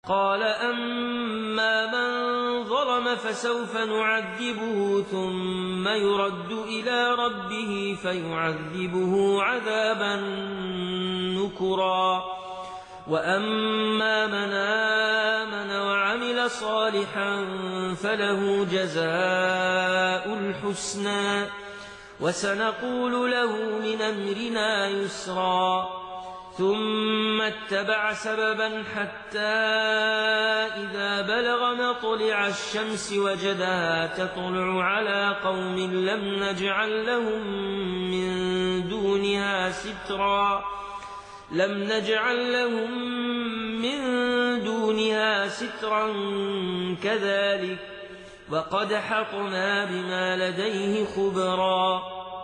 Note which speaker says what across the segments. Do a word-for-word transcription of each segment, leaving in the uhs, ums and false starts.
Speaker 1: قال أما من ظلم فسوف نعذبه ثم يرد إلى ربه فيعذبه عذابا نكرا وأما من آمن وعمل صالحا فله جزاء الحسنى وسنقول له من أمرنا يسرا ثم اتبع سببا حتى إذا بلغ مطلع الشمس وجدها تطلع على قوم لم نجعل لهم من دونها سترا لم نجعل لهم من دونها سترا كذلك وقد حطنا بما لديه خبرا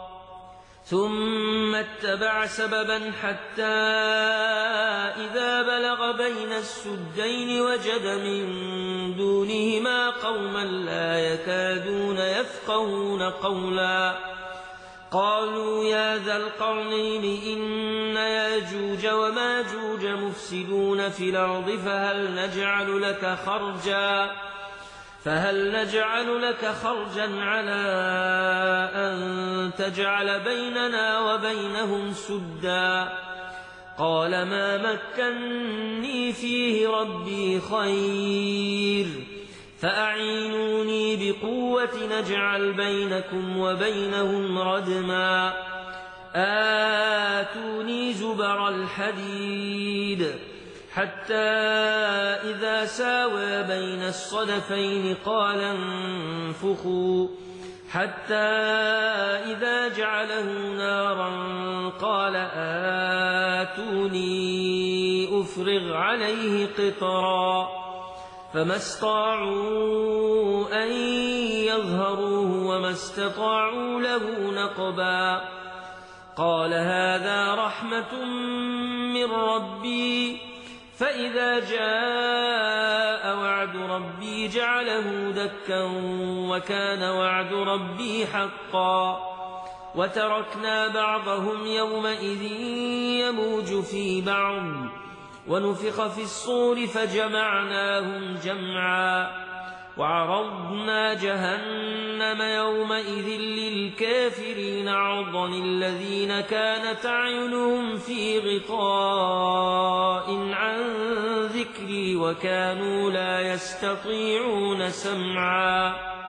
Speaker 1: ثم اتبع سببا حتى إذا بلغ بين السدين وجد من دونهما قوما لا يكادون يفقهون قولا قالوا يا ذا القرنين إن ياجوج وماجوج مفسدون في الأرض فهل نجعل لك خرجا فهل نجعل لك خرجا على أن تجعل بيننا وبينهم سدا قال ما مكني فيه ربي خير فأعينوني بقوة نجعل بينكم وبينهم ردما آتوني زبر الحديد حتى إذا ساوى بين الصدفين قال انفخوا حتى إذا جعله نارا قال آتوني أفرغ عليه قطرا فما استطاعوا أن يظهروه وما استطاعوا له نقبا قال هذا رحمة من ربي فإذا جاء وعد ربي جعله دكا وكان وعد ربي حقا وتركنا بعضهم يومئذ يموج في بعض ونفخ في الصور فجمعناهم جمعا وعرضنا جهنم يومئذ للكافرين عرضا الذين كانت أعينهم في غطاء عن ذكري وكانوا لا يستطيعون سمعا